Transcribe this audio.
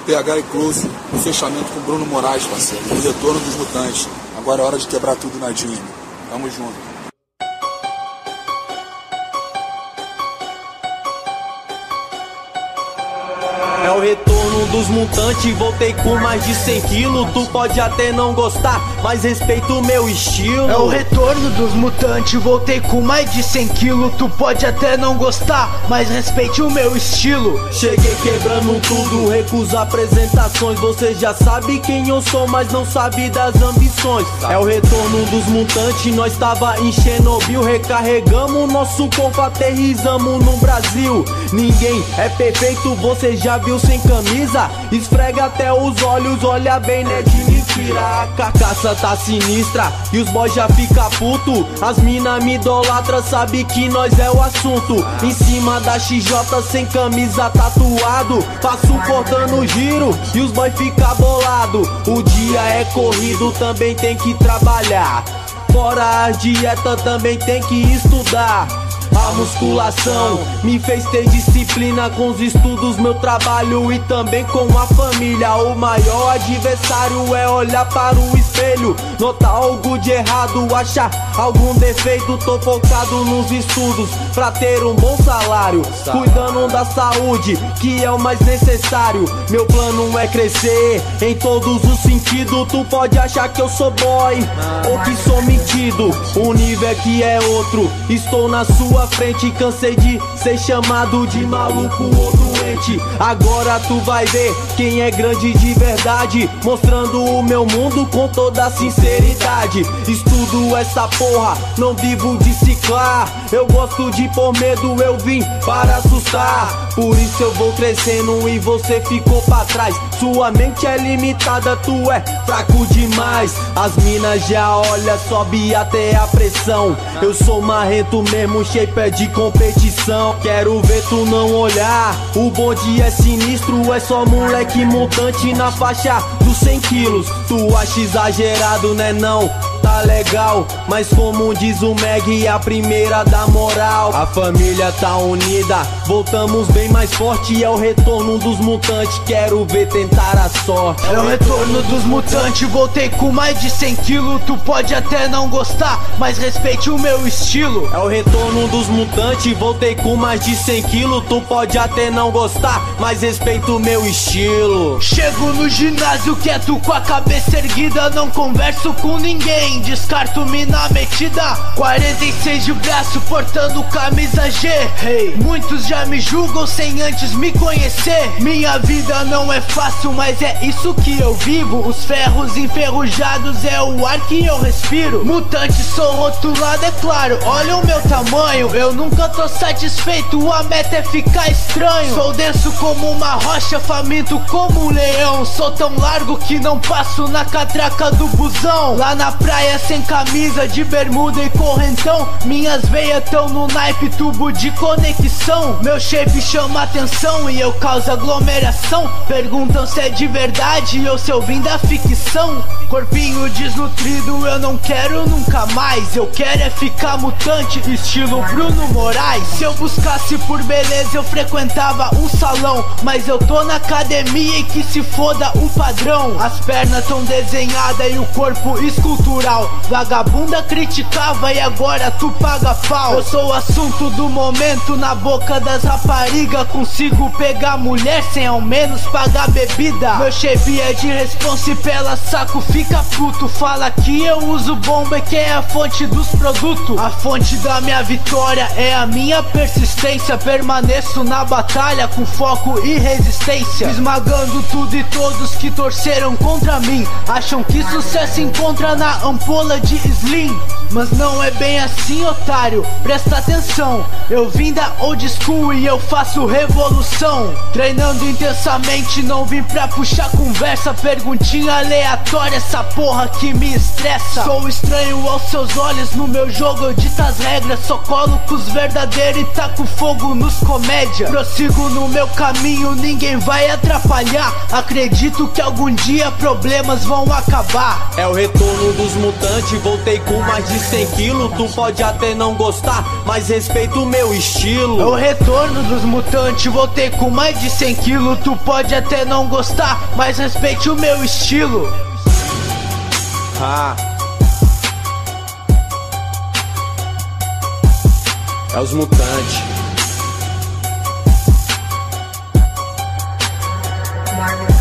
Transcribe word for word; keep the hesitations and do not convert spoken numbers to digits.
P H e Close, o fechamento com Bruno Moraes, parceiro. O retorno dos Mutantes. Agora é hora de quebrar tudo na Jimmy. Tamo junto. É o retorno dos Mutantes, voltei com mais de cem quilos. Tu pode até não gostar, mas respeita o meu estilo. É o retorno dos Mutantes, voltei com mais de cem quilos. Tu pode até não gostar, mas respeite o meu estilo. Cheguei quebrando tudo, recuso apresentações. Você já sabe quem eu sou, mas não sabe das ambições. É o retorno dos Mutantes, nós tava em Chernobyl. Recarregamos nosso corpo, aterrizamos no Brasil. Ninguém é perfeito, você já viu sem camisa? Esfrega até os olhos, olha bem, né, de mentira. A carcaça tá sinistra e os boys já fica puto. As mina me idolatra, sabe que nós é o assunto. Em cima da X J sem camisa tatuado, passo cortando giro e os boys fica bolado. O dia é corrido, também tem que trabalhar. Fora a dieta, também tem que estudar. A musculação me fez ter disciplina com os estudos, meu trabalho e também com a família. O maior adversário é olhar para o espelho, notar algo de errado, achar algum defeito. Tô focado nos estudos pra ter um bom salário, cuidando da saúde, que é o mais necessário. Meu plano é crescer em todos os sentidos. Tu pode achar que eu sou boy ou que sou metido, o nível aqui é outro. Estou na sua frente, cansei de ser chamado de maluco ou doente. Agora tu vai ver quem é grande de verdade, mostrando o meu mundo com toda sinceridade. Estudo essa porra, não vivo de ciclar. Eu gosto de pôr medo, eu vim para assustar. Por isso eu vou crescendo e você ficou pra trás. Sua mente é limitada, tu é fraco demais. As minas já olha, sobe até a pressão. Eu sou marrento mesmo, shape é de competição. Quero ver tu não olhar, o bonde é sinistro. É só moleque mutante na faixa dos cem quilos. Tu acha exagerado, né não? Tá legal, mas como diz o Meg, a primeira da moral. A família tá unida, voltamos bem mais forte. É o retorno dos Mutantes, quero ver tentar a sorte. É o retorno dos Mutantes, voltei com mais de cem quilos. Tu pode até não gostar, mas respeite o meu estilo. É o retorno dos Mutantes, voltei com mais de cem quilos. Tu pode até não gostar, mas respeita o meu estilo. Chego no ginásio quieto com a cabeça erguida, não converso com ninguém, descarto mina metida. Quarenta e seis de braço, portando camisa G. Hey, muitos já me julgam sem antes me conhecer. Minha vida não é fácil, mas é isso que eu vivo. Os ferros enferrujados é o ar que eu respiro. Mutante, sou rotulado, é claro, olha o meu tamanho. Eu nunca tô satisfeito, a meta é ficar estranho. Sou denso como uma rocha, faminto como um leão. Sou tão largo que não passo na catraca do busão. Lá na praia sem camisa, de bermuda e correntão. Minhas veias tão no naipe, tubo de conexão. Meu shape chama atenção e eu causo aglomeração. Perguntam se é de verdade ou se eu vim da ficção. Corpinho desnutrido eu não quero nunca mais. Eu quero é ficar mutante, estilo Bruno Moraes. Se eu buscasse por beleza eu frequentava um salão, mas eu tô na academia e que se foda o padrão. As pernas tão desenhadas e o corpo escultural. Vagabunda criticava e agora tu paga pau. Eu sou o assunto do momento na boca das raparigas. Consigo pegar mulher sem ao menos pagar bebida. Meu shape é de responsa e pela saco fica puto. Fala que eu uso bomba e quem é a fonte dos produtos. A fonte da minha vitória é a minha persistência. Permaneço na batalha com foco e resistência, esmagando tudo e todos que torceram contra mim. Acham que sucesso encontra na ampola de Slim, mas não é bem assim, otário, presta atenção. Eu vim da old school e eu faço revolução. Treinando intensamente, não vim pra puxar conversa. Perguntinha aleatória, essa porra que me estressa. Sou estranho aos seus olhos, no meu jogo eu dito as regras. Só colo com os verdadeiros e taco fogo nos comédia. Prossigo no meu caminho, ninguém vai atrapalhar. Acredito que algum dia problemas vão acabar. É o retorno dos mutantes, voltei com mais de cem quilos. Tu pode até não gostar, mas respeita o meu estilo. É o retorno dos mutantes, voltei com mais de cem quilos. Tu pode até não gostar, mas respeite o meu estilo. Ah. É os mutantes. Marvin